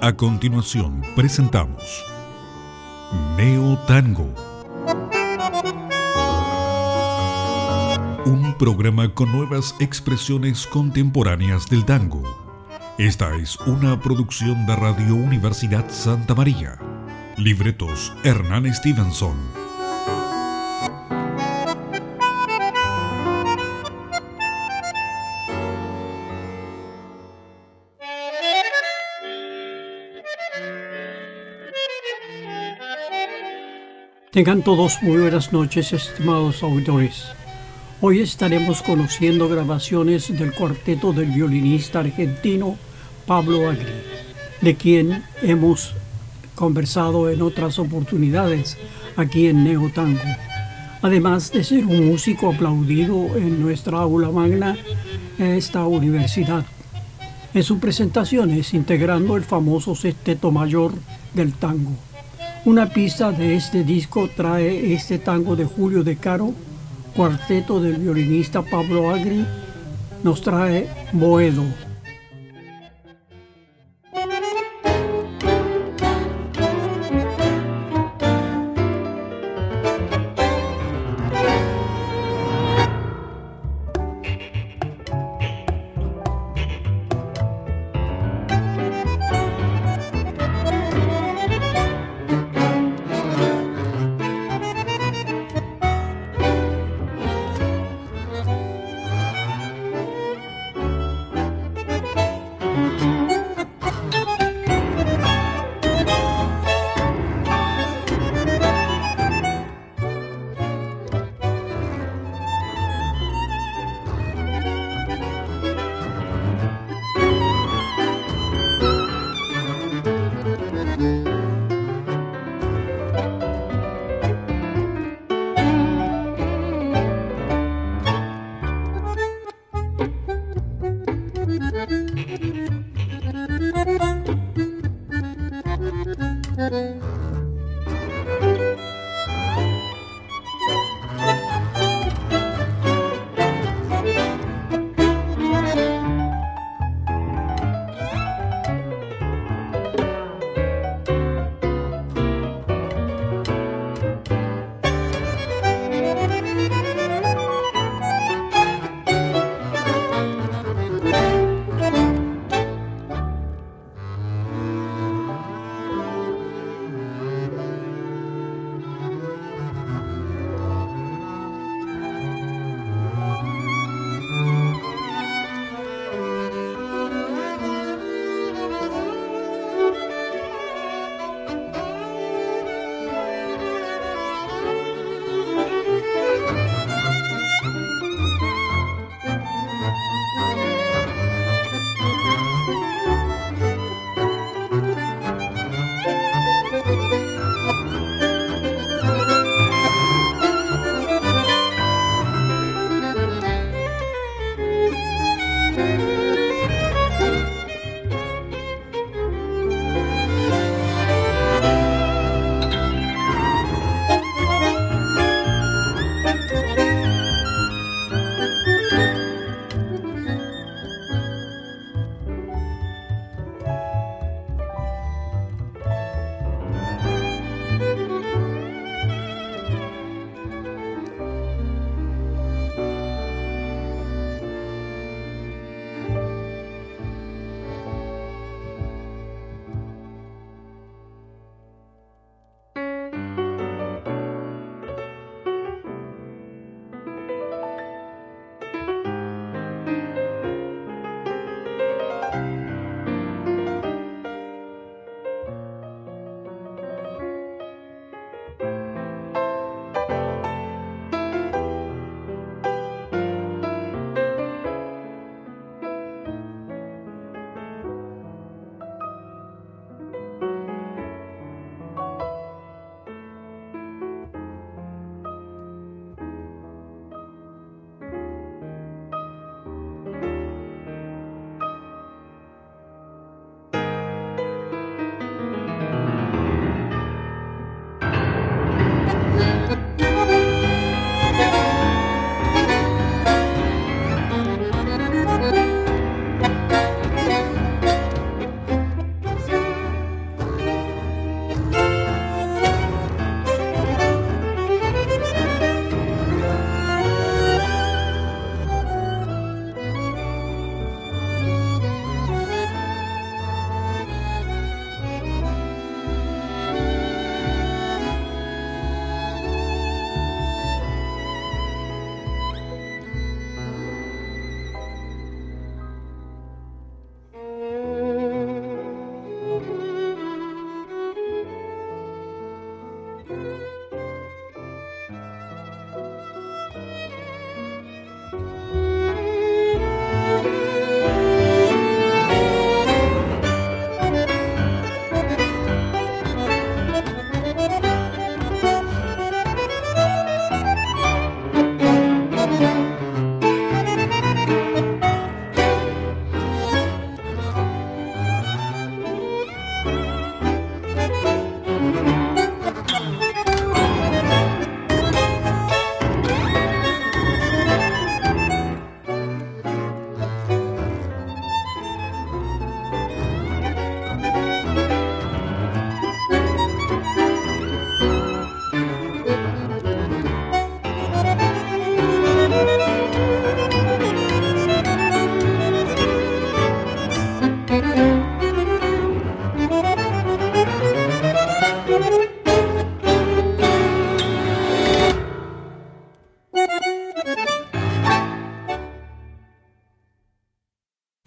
A continuación presentamos Neo Tango, un programa con nuevas expresiones contemporáneas del tango. Esta es una producción de Radio Universidad Santa María. Libretos Hernán Stevenson. Tengan todos muy buenas noches, estimados auditores. Hoy estaremos conociendo grabaciones del cuarteto del violinista argentino Pablo Agri, de quien hemos conversado en otras oportunidades aquí en Neo Tango. Además de ser un músico aplaudido en nuestra aula magna en esta universidad, en sus presentaciones integrando el famoso sexteto mayor del tango. Una pista de este disco trae este tango de Julio De Caro, cuarteto del violinista Pablo Agri, nos trae Boedo.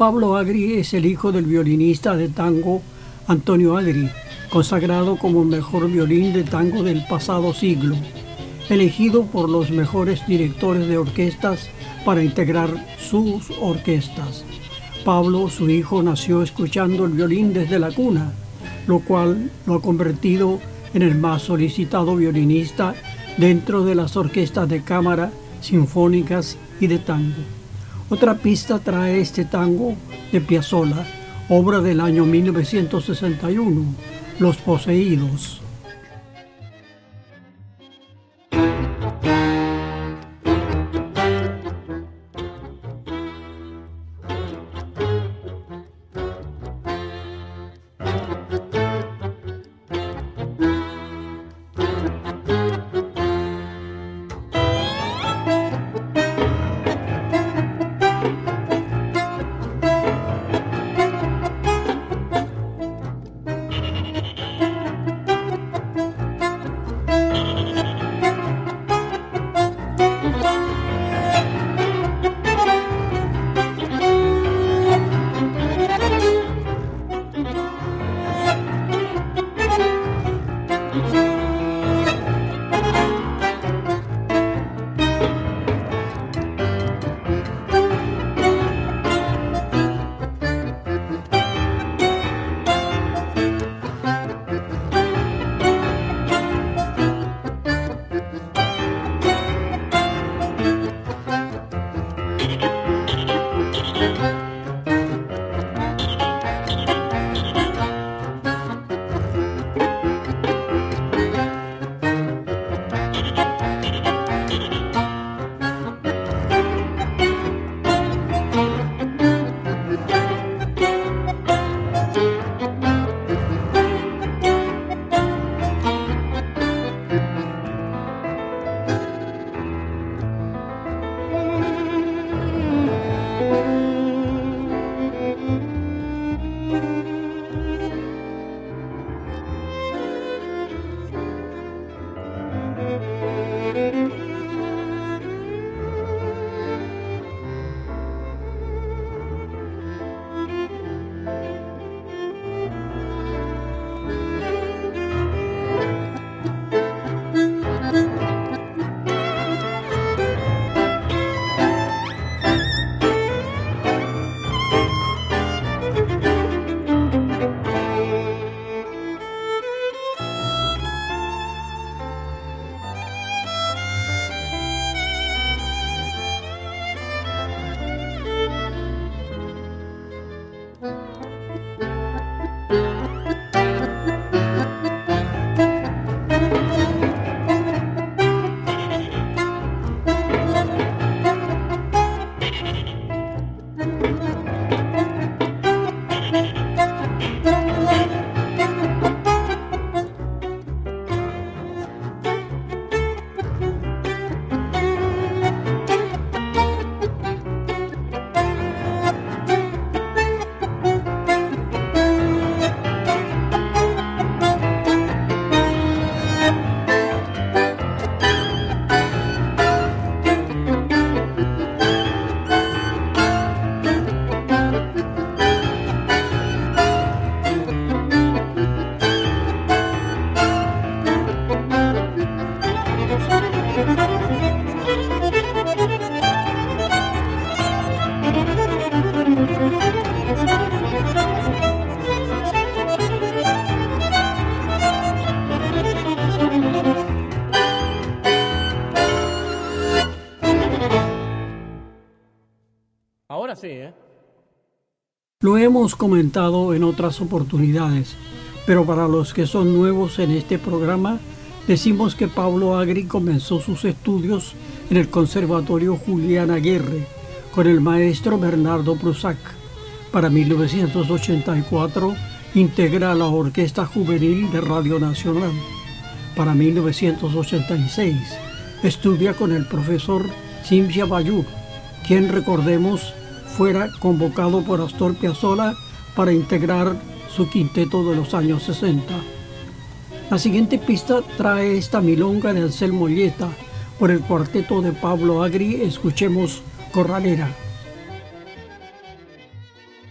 Pablo Agri es el hijo del violinista de tango Antonio Agri, consagrado como el mejor violín de tango del pasado siglo, elegido por los mejores directores de orquestas para integrar sus orquestas. Pablo, su hijo, nació escuchando el violín desde la cuna, lo cual lo ha convertido en el más solicitado violinista dentro de las orquestas de cámara, sinfónicas y de tango. Otra pista trae este tango de Piazzolla, obra del año 1961, Los Poseídos. Ahora sí, ¿eh? Lo hemos comentado en otras oportunidades, pero para los que son nuevos en este programa, decimos que Pablo Agri comenzó sus estudios en el Conservatorio Julián Aguirre con el maestro Bernardo Prusak. Para 1984 integra la Orquesta Juvenil de Radio Nacional. Para 1986 estudia con el profesor Cimsia Bayur, quien, recordemos, fuera convocado por Astor Piazzolla para integrar su quinteto de los años 60. La siguiente pista trae esta milonga de Anselmo Olleta por el cuarteto de Pablo Agri. Escuchemos Corralera.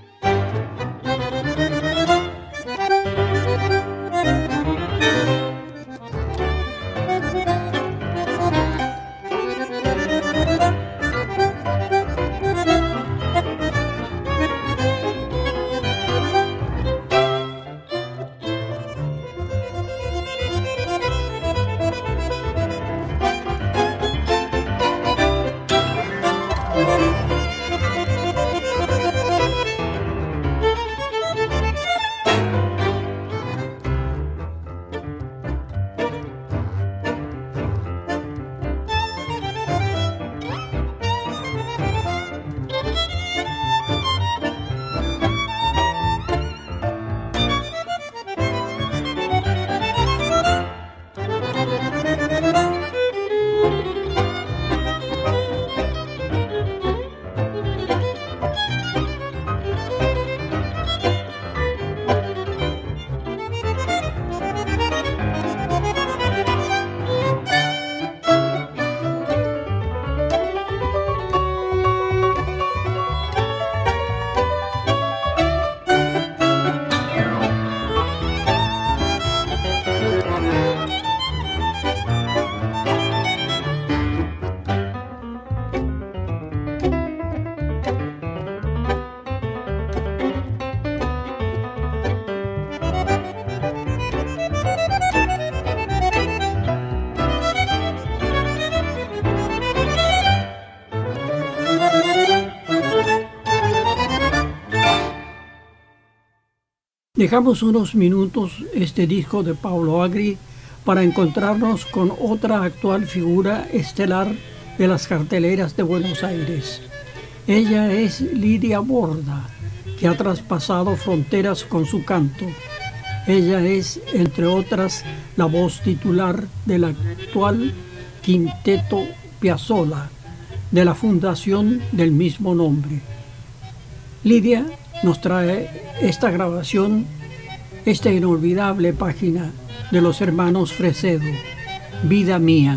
Dejamos unos minutos este disco de Pablo Agri para encontrarnos con otra actual figura estelar de las carteleras de Buenos Aires. Ella es Lidia Borda, que ha traspasado fronteras con su canto. Ella es, entre otras, la voz titular del actual Quinteto Piazzolla, de la fundación del mismo nombre. Lidia nos trae esta grabación, esta inolvidable página de los hermanos Fresedo, Vida Mía.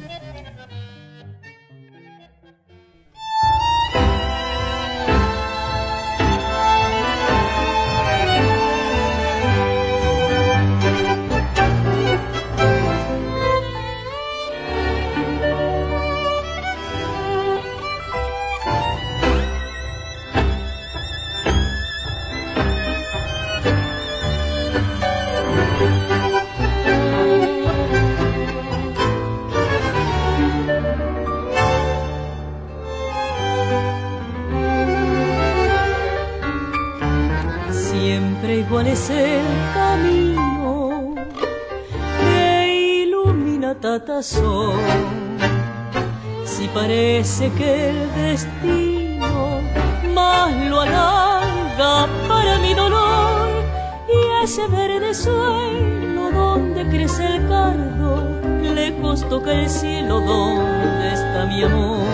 Igual es el camino que ilumina Tatazón. Si parece que el destino más lo alarga para mi dolor, y ese verde suelo donde crece el cardo, lejos toca el cielo donde está mi amor.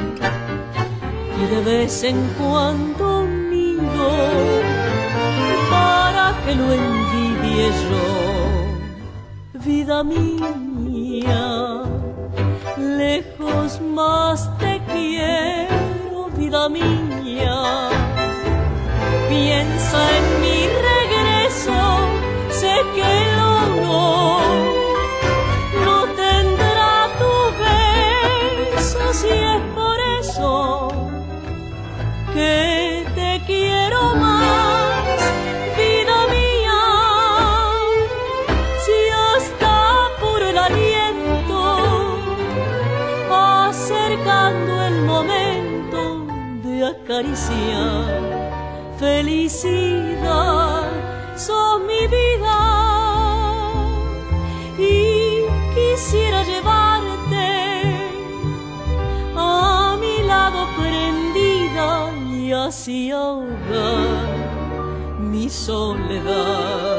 Y de vez en cuando miro que lo envidie yo, vida mía, lejos más te quiero, vida mía. Piensa en mi regreso, sé que el oro no tendrá tu beso, si es por eso que te quiero más. Acariciar felicidad, sos mi vida, y quisiera llevarte a mi lado prendida y así ahogar mi soledad.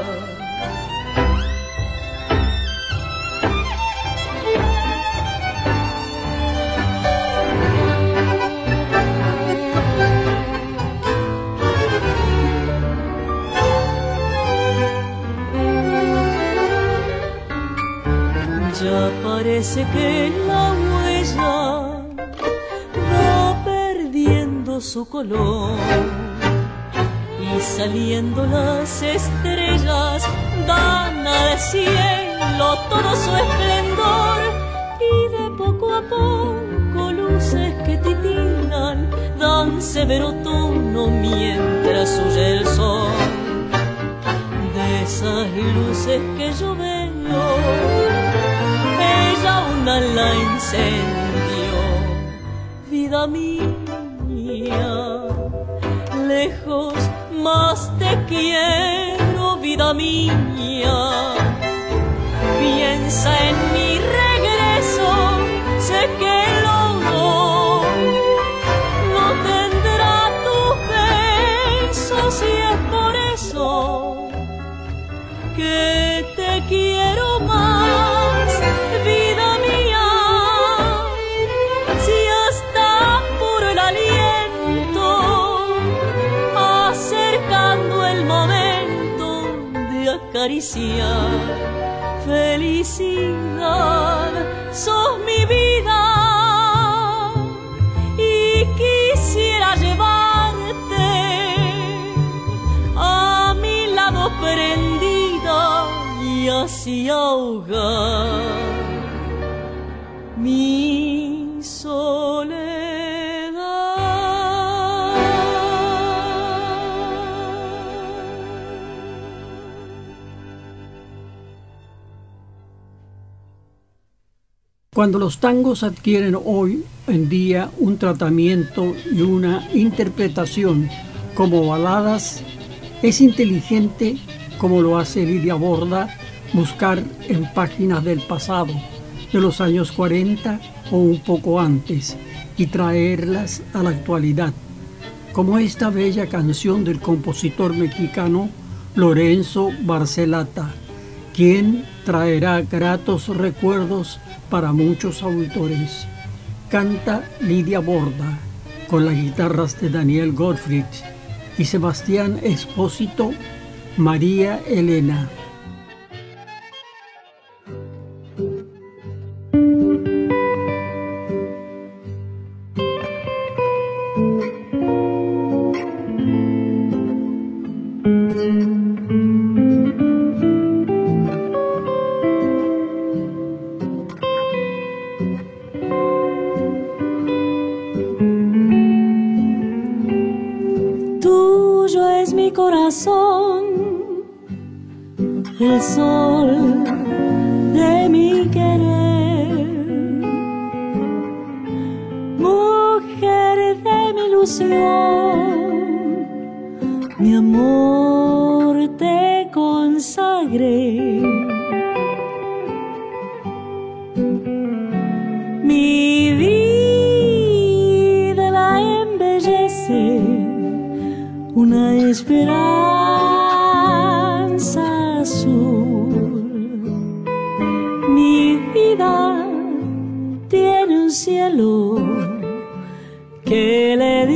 Ya parece que la huella va perdiendo su color, y saliendo las estrellas dan al cielo todo su esplendor, y de poco a poco luces que titilan dan severo tono mientras huye el sol. De esas luces que yo veo, una la incendio, vida mía, lejos más te quiero, vida mía. Piensa en mi regreso, sé que el oro no tendrá tu beso, si es por eso que te quiero más. Acariciar felicidad, sos mi vida, y quisiera llevarte a mi lado prendida y así ahogar mi soledad. Cuando los tangos adquieren hoy en día un tratamiento y una interpretación como baladas, es inteligente como lo hace Lidia Borda, buscar en páginas del pasado, de los años 40 o un poco antes, y traerlas a la actualidad, como esta bella canción del compositor mexicano Lorenzo Barcelata, quien traerá gratos recuerdos para muchos autores. Canta Lidia Borda, con las guitarras de Daniel Gottfried y Sebastián Espósito, María Elena. El sol de mi querer, mujer de mi ilusión, mi amor te consagré. Mi vida la embellece una esperanza azul. Mi vida tiene un cielo que le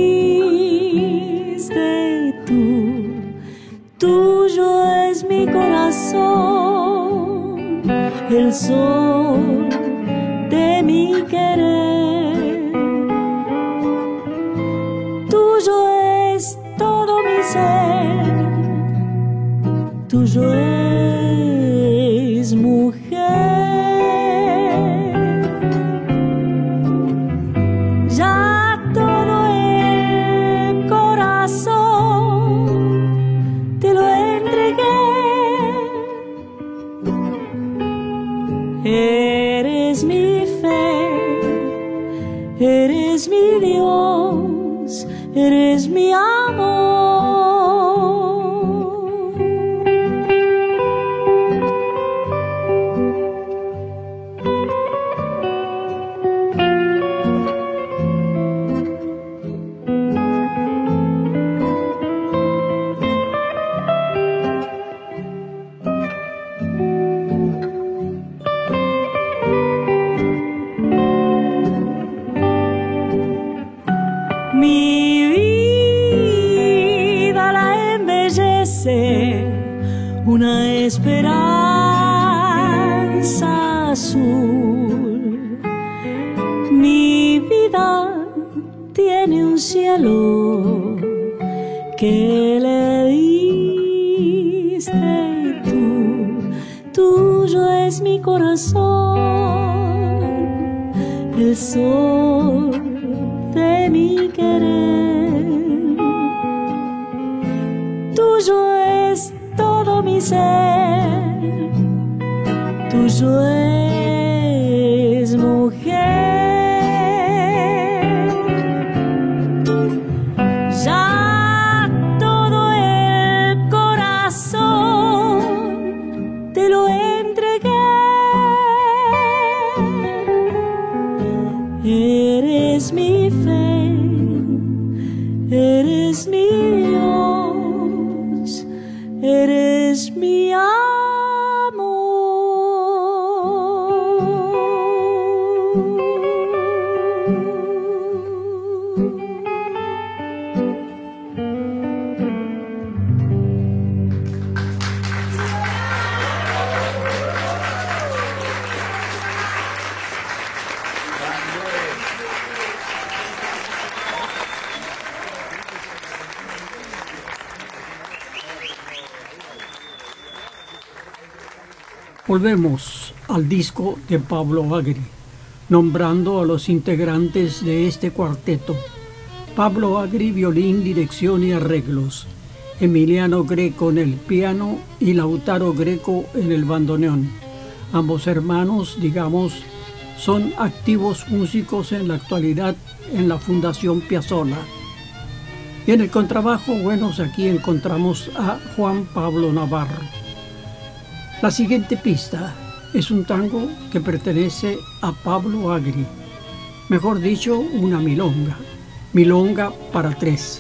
diste tú. Tuyo es mi corazón, el sol de mi querer. Tuyo es todo mi ser, tuyo es mujer. Ya todo el corazón te lo entregué. Eres mi fe, eres mi Dios, eres mi amor. Mi vida la embellece una esperanza azul. Mi vida tiene un cielo que le diste tú. Tuyo es mi corazón, el sol de mi querer. Tuyo es todo mi ser, tuyo es mujer. Ya todo el corazón te lo entregué. Eres mi fe, eres mi Dios, eres mi amor. Volvemos al disco de Pablo Agri, nombrando a los integrantes de este cuarteto. Pablo Agri, violín, dirección y arreglos. Emiliano Greco en el piano y Lautaro Greco en el bandoneón. Ambos hermanos, son activos músicos en la actualidad en la Fundación Piazzolla. Y en el contrabajo, bueno, aquí encontramos a Juan Pablo Navarro. La siguiente pista es un tango que pertenece a Pablo Agri, mejor dicho, una milonga para tres.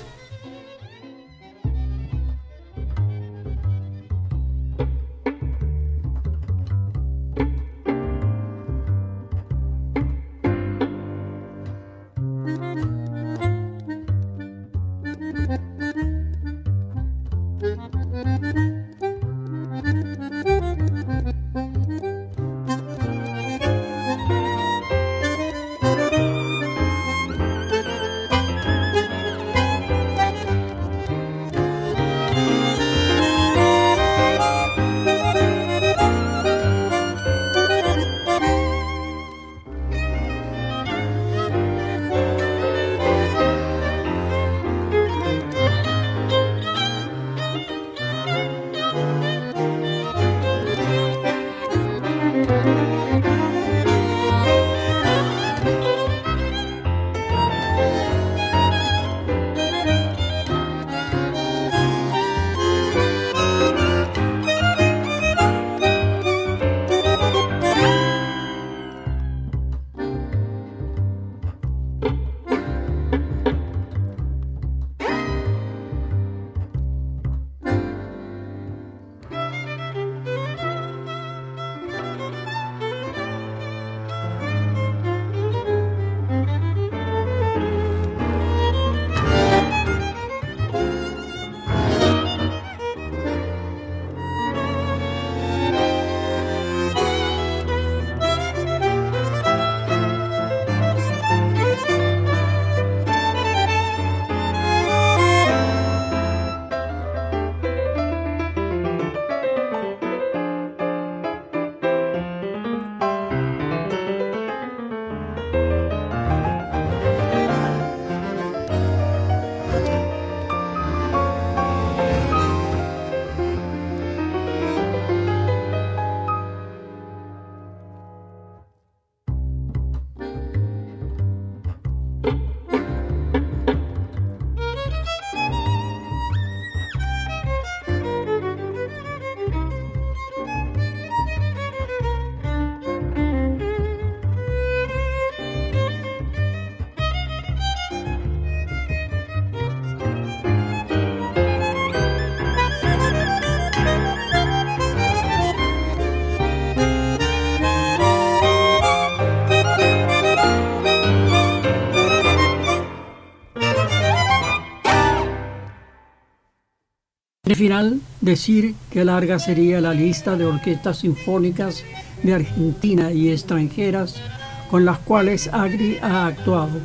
Al final, decir que larga sería la lista de orquestas sinfónicas de Argentina y extranjeras con las cuales Agri ha actuado.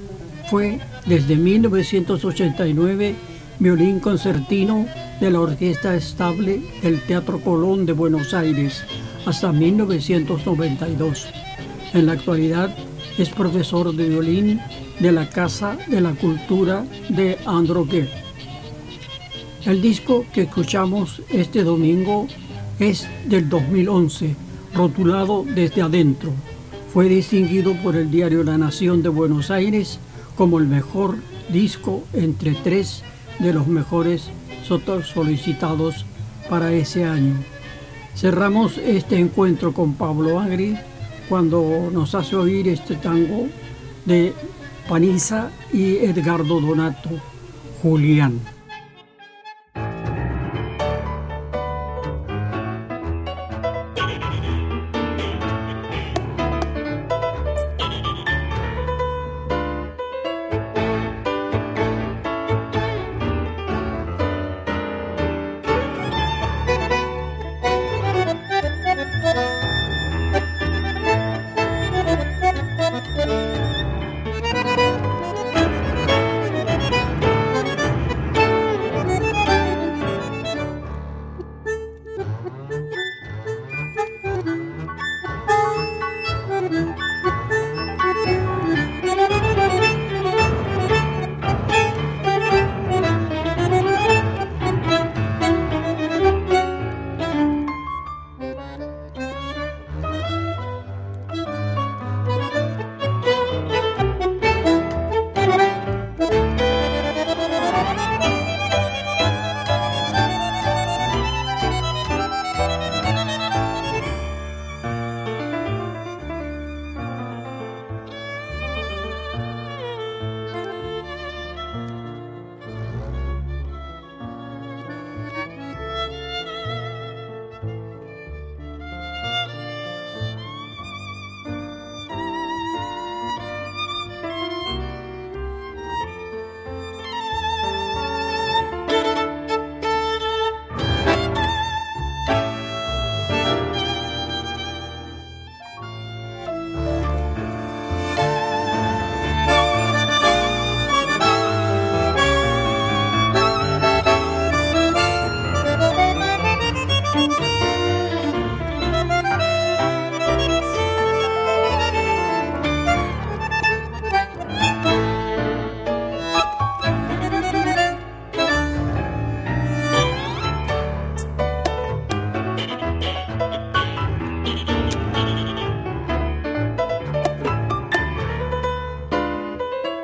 Fue desde 1989 violín concertino de la Orquesta Estable del Teatro Colón de Buenos Aires hasta 1992. En la actualidad es profesor de violín de la Casa de la Cultura de Androgué. El disco que escuchamos este domingo es del 2011, rotulado Desde Adentro. Fue distinguido por el diario La Nación de Buenos Aires como el mejor disco entre 3 de los mejores solicitados para ese año. Cerramos este encuentro con Pablo Agri cuando nos hace oír este tango de Panizza y Edgardo Donato, Julián.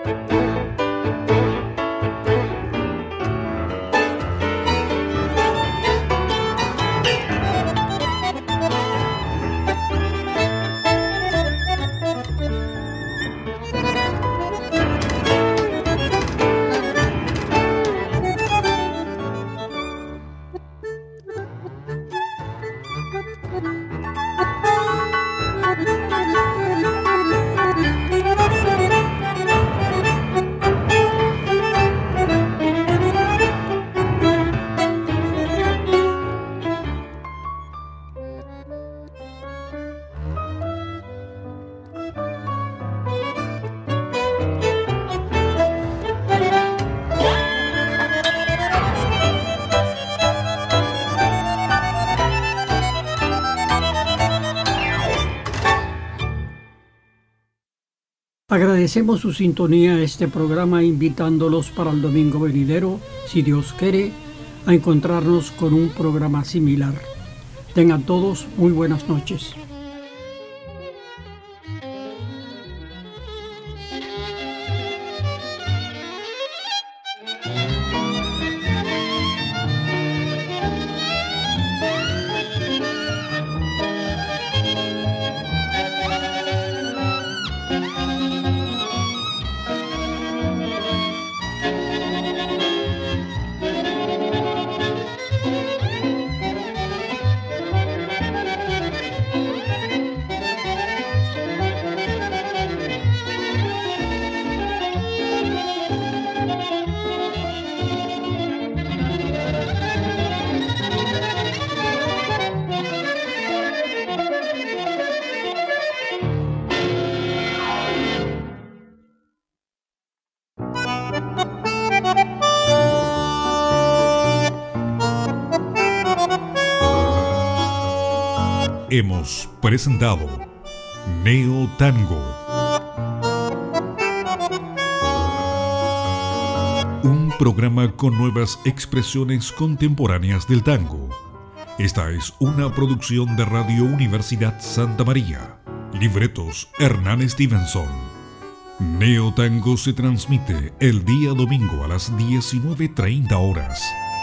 Agradecemos su sintonía a este programa, invitándolos para el domingo venidero, si Dios quiere, a encontrarnos con un programa similar. Tengan todos muy buenas noches. Hemos presentado Neo Tango, un programa con nuevas expresiones contemporáneas del tango. Esta es una producción de Radio Universidad Santa María. Libretos Hernán Stevenson. Neo Tango se transmite el día domingo a las 19:30 horas.